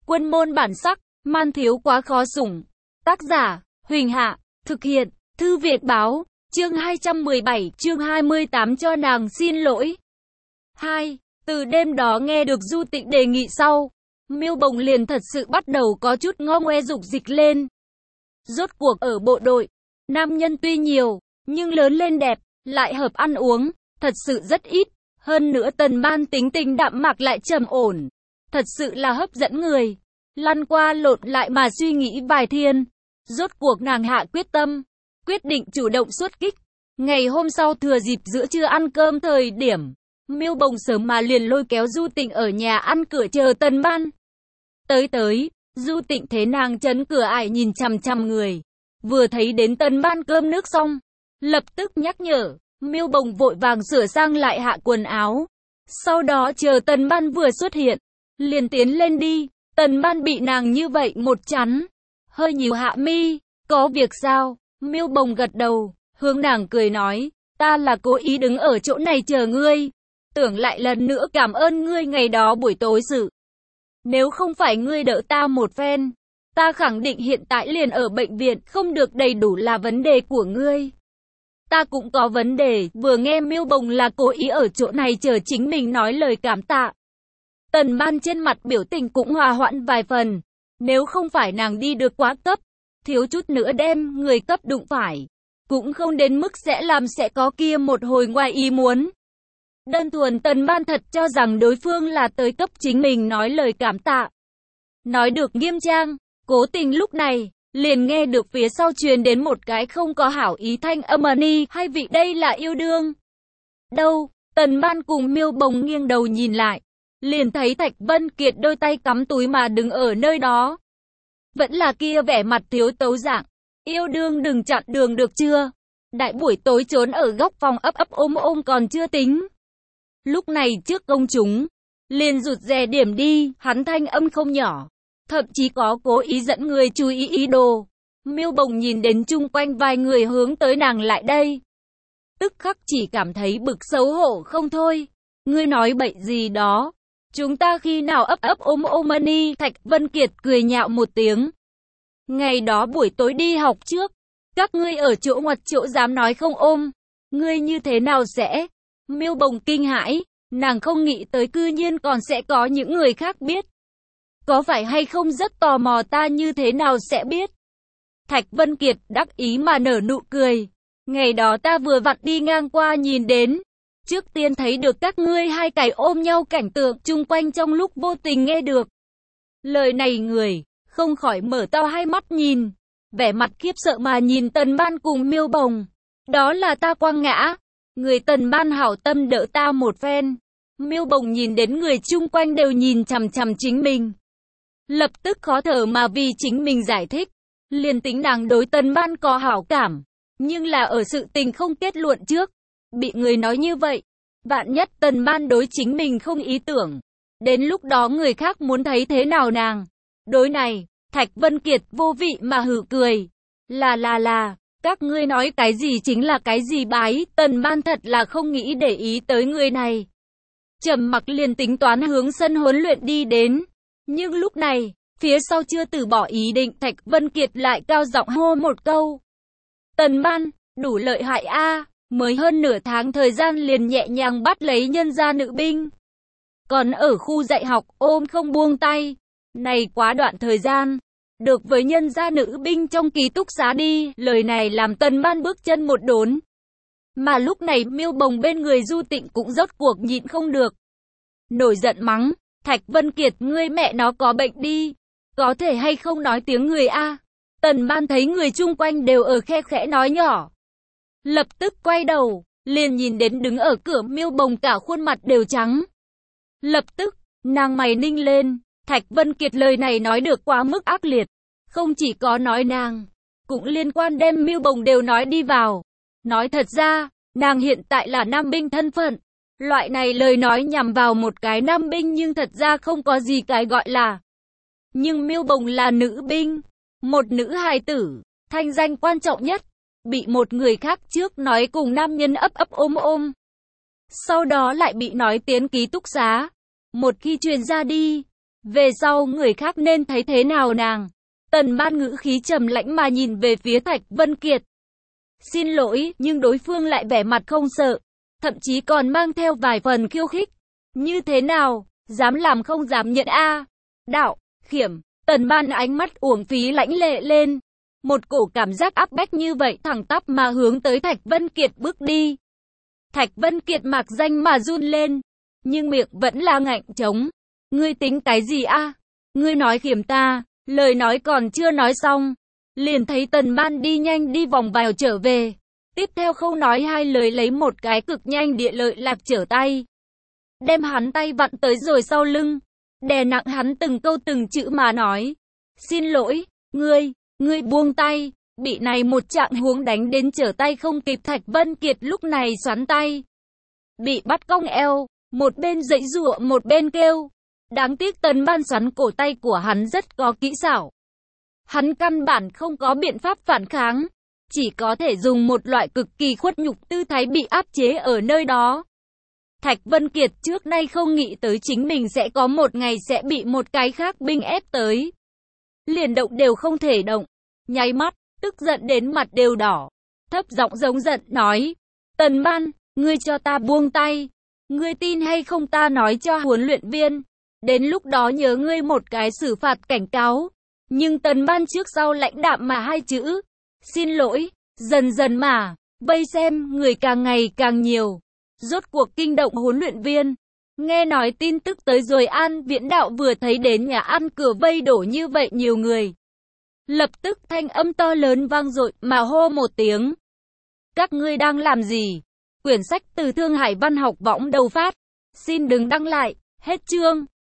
Quân môn bản sắc, man thiếu quá khó sủng. Tác giả, Huỳnh Hạ, thực hiện, Thư Viện Báo, chương 217, chương 28 cho nàng xin lỗi. 2. Từ đêm đó nghe được Du Tịnh đề nghị sau, Miêu Bồng liền thật sự bắt đầu có chút ngo ngoe dục dịch lên. Rốt cuộc ở bộ đội, nam nhân tuy nhiều, nhưng lớn lên đẹp, lại hợp ăn uống, thật sự rất ít. Hơn nữa Tần Ban tính tình đạm mạc lại trầm ổn, thật sự là hấp dẫn người. Lăn qua lộn lại mà suy nghĩ vài thiên, rốt cuộc nàng hạ quyết tâm, quyết định chủ động xuất kích. Ngày hôm sau thừa dịp giữa trưa ăn cơm thời điểm, Miêu Bồng sớm mà liền lôi kéo Du Tịnh ở nhà ăn cửa chờ Tần Ban. Tới, Du Tịnh thấy nàng chấn cửa ải nhìn chằm chằm người, vừa thấy đến Tần Ban cơm nước xong, lập tức nhắc nhở. Miêu Bồng vội vàng sửa sang lại hạ quần áo, sau đó chờ Tần Ban vừa xuất hiện, liền tiến lên đi. Tần Ban bị nàng như vậy một chắn, hơi nhíu hạ mi, có việc sao? Miêu Bồng gật đầu, hướng nàng cười nói, ta là cố ý đứng ở chỗ này chờ ngươi, tưởng lại lần nữa cảm ơn ngươi ngày đó buổi tối sự. Nếu không phải ngươi đỡ ta một phen, ta khẳng định hiện tại liền ở bệnh viện, không được đầy đủ là vấn đề của ngươi. Ta cũng có vấn đề, vừa nghe Miêu Bồng là cố ý ở chỗ này chờ chính mình nói lời cảm tạ. Tần Ban trên mặt biểu tình cũng hòa hoãn vài phần, nếu không phải nàng đi được quá cấp, thiếu chút nữa đem người cấp đụng phải, cũng không đến mức sẽ có kia một hồi ngoài ý muốn. Đơn thuần Tần Ban thật cho rằng đối phương là tới cấp chính mình nói lời cảm tạ. Nói được nghiêm trang, cố tình lúc này, liền nghe được phía sau truyền đến một cái không có hảo ý thanh âm ni, hay vị đây là yêu đương. Đâu, Tần Ban cùng Miêu Bồng nghiêng đầu nhìn lại, liền thấy Thạch Vân Kiệt đôi tay cắm túi mà đứng ở nơi đó. Vẫn là kia vẻ mặt thiếu tấu dạng, yêu đương đừng chặn đường được chưa? Đại buổi tối trốn ở góc phòng ấp ôm còn chưa tính. Lúc này trước công chúng, liền rụt rè điểm đi, hắn thanh âm không nhỏ. Thậm chí có cố ý dẫn người chú ý đồ. Miêu Bồng nhìn đến chung quanh vài người hướng tới nàng lại đây, tức khắc chỉ cảm thấy bực xấu hổ không thôi. Ngươi nói bậy gì đó? Chúng ta khi nào ấp ôm ni? Thạch Vân Kiệt cười nhạo một tiếng. Ngày đó buổi tối đi học trước, các ngươi ở chỗ ngoặt chỗ dám nói không ôm. Ngươi như thế nào sẽ? Miêu Bồng kinh hãi, nàng không nghĩ tới cư nhiên còn sẽ có những người khác biết. Có phải hay không rất tò mò ta như thế nào sẽ biết? Thạch Vân Kiệt đắc ý mà nở nụ cười. Ngày đó ta vừa vặn đi ngang qua nhìn đến. Trước tiên thấy được các ngươi hai cái ôm nhau cảnh tượng chung quanh trong lúc vô tình nghe được. Lời này người, không khỏi mở to hai mắt nhìn. Vẻ mặt khiếp sợ mà nhìn Tần Ban cùng Miêu Bồng. Đó là ta quăng ngã. Người Tần Ban hảo tâm đỡ ta một phen. Miêu Bồng nhìn đến người chung quanh đều nhìn chằm chằm chính mình, lập tức khó thở mà vì chính mình giải thích. Liền tính nàng đối Tần Ban có hảo cảm, nhưng là ở sự tình không kết luận trước, bị người nói như vậy, vạn nhất Tần Ban đối chính mình không ý tưởng, đến lúc đó người khác muốn thấy thế nào nàng. Đối này, Thạch Vân Kiệt vô vị mà hừ cười. Là, các ngươi nói cái gì chính là cái gì bái, Tần Ban thật là không nghĩ để ý tới người này. Trầm mặc liền tính toán hướng sân huấn luyện đi đến. Nhưng lúc này, phía sau chưa từ bỏ ý định, Thạch Vân Kiệt lại cao giọng hô một câu. Tần Ban, đủ lợi hại a, mới hơn nửa tháng thời gian liền nhẹ nhàng bắt lấy nhân gia nữ binh. Còn ở khu dạy học ôm không buông tay. Này quá đoạn thời gian, được với nhân gia nữ binh trong ký túc xá đi, lời này làm Tần Ban bước chân một đốn. Mà lúc này Miêu Bồng bên người Du Tịnh cũng rốt cuộc nhịn không được, nổi giận mắng. Thạch Vân Kiệt, ngươi mẹ nó có bệnh đi, có thể hay không nói tiếng người a? Tần Ban thấy người chung quanh đều ở khe khẽ nói nhỏ, lập tức quay đầu, liền nhìn đến đứng ở cửa Miêu Bồng cả khuôn mặt đều trắng. Lập tức, nàng mày ninh lên, Thạch Vân Kiệt lời này nói được quá mức ác liệt, không chỉ có nói nàng, cũng liên quan đem Miêu Bồng đều nói đi vào. Nói thật ra, nàng hiện tại là nam binh thân phận. Loại này lời nói nhằm vào một cái nam binh nhưng thật ra không có gì cái gọi là. Nhưng Miêu Bồng là nữ binh, một nữ hài tử, thanh danh quan trọng nhất, bị một người khác trước nói cùng nam nhân ấp ôm. Sau đó lại bị nói tiến ký túc xá. Một khi truyền ra đi, Về sau người khác nên thấy thế nào nàng? Tần Ban ngữ khí trầm lãnh mà nhìn về phía Thạch Vân Kiệt. Xin lỗi, nhưng đối phương lại vẻ mặt không sợ, thậm chí còn mang theo vài phần khiêu khích. Như thế nào, dám làm không dám nhận a? Đạo, khiểm, Tần Ban ánh mắt uổng phí lãnh lệ lên. Một cổ cảm giác áp bách như vậy thẳng tắp mà hướng tới Thạch Vân Kiệt bước đi. Thạch Vân Kiệt mạc danh mà run lên, nhưng miệng vẫn là ngạnh trống. Ngươi tính cái gì a? Ngươi nói khiểm ta, lời nói còn chưa nói xong, liền thấy Tần Ban đi nhanh đi vòng vào trở về. Tiếp theo không nói hai lời lấy một cái cực nhanh địa lợi lạc trở tay, đem hắn tay vặn tới rồi sau lưng, đè nặng hắn từng câu từng chữ mà nói. Xin lỗi, ngươi buông tay. Bị này một trạng huống đánh đến trở tay không kịp, Thạch Vân Kiệt lúc này xoắn tay, bị bắt cong eo, một bên giãy giụa một bên kêu. Đáng tiếc Tần Ban xoắn cổ tay của hắn rất có kỹ xảo. Hắn căn bản không có biện pháp phản kháng, chỉ có thể dùng một loại cực kỳ khuất nhục tư thái bị áp chế ở nơi đó. Thạch Vân Kiệt trước nay không nghĩ tới chính mình sẽ có một ngày sẽ bị một cái khác binh ép tới. Liền động đều không thể động, nháy mắt, tức giận đến mặt đều đỏ, thấp giọng giống giận nói. Tần Ban, ngươi cho ta buông tay, ngươi tin hay không ta nói cho huấn luyện viên, đến lúc đó nhớ ngươi một cái xử phạt cảnh cáo. Nhưng Tần Ban trước sau lãnh đạm mà hai chữ, xin lỗi, dần dần mà, vây xem người càng ngày càng nhiều. Rốt cuộc kinh động huấn luyện viên. Nghe nói tin tức tới rồi An Viễn Đạo vừa thấy đến nhà ăn cửa vây đổ như vậy nhiều người, lập tức thanh âm to lớn vang dội mà hô một tiếng. Các ngươi đang làm gì? Quyển sách từ Thương Hải Văn học võng đầu phát. Xin đừng đăng lại. Hết chương.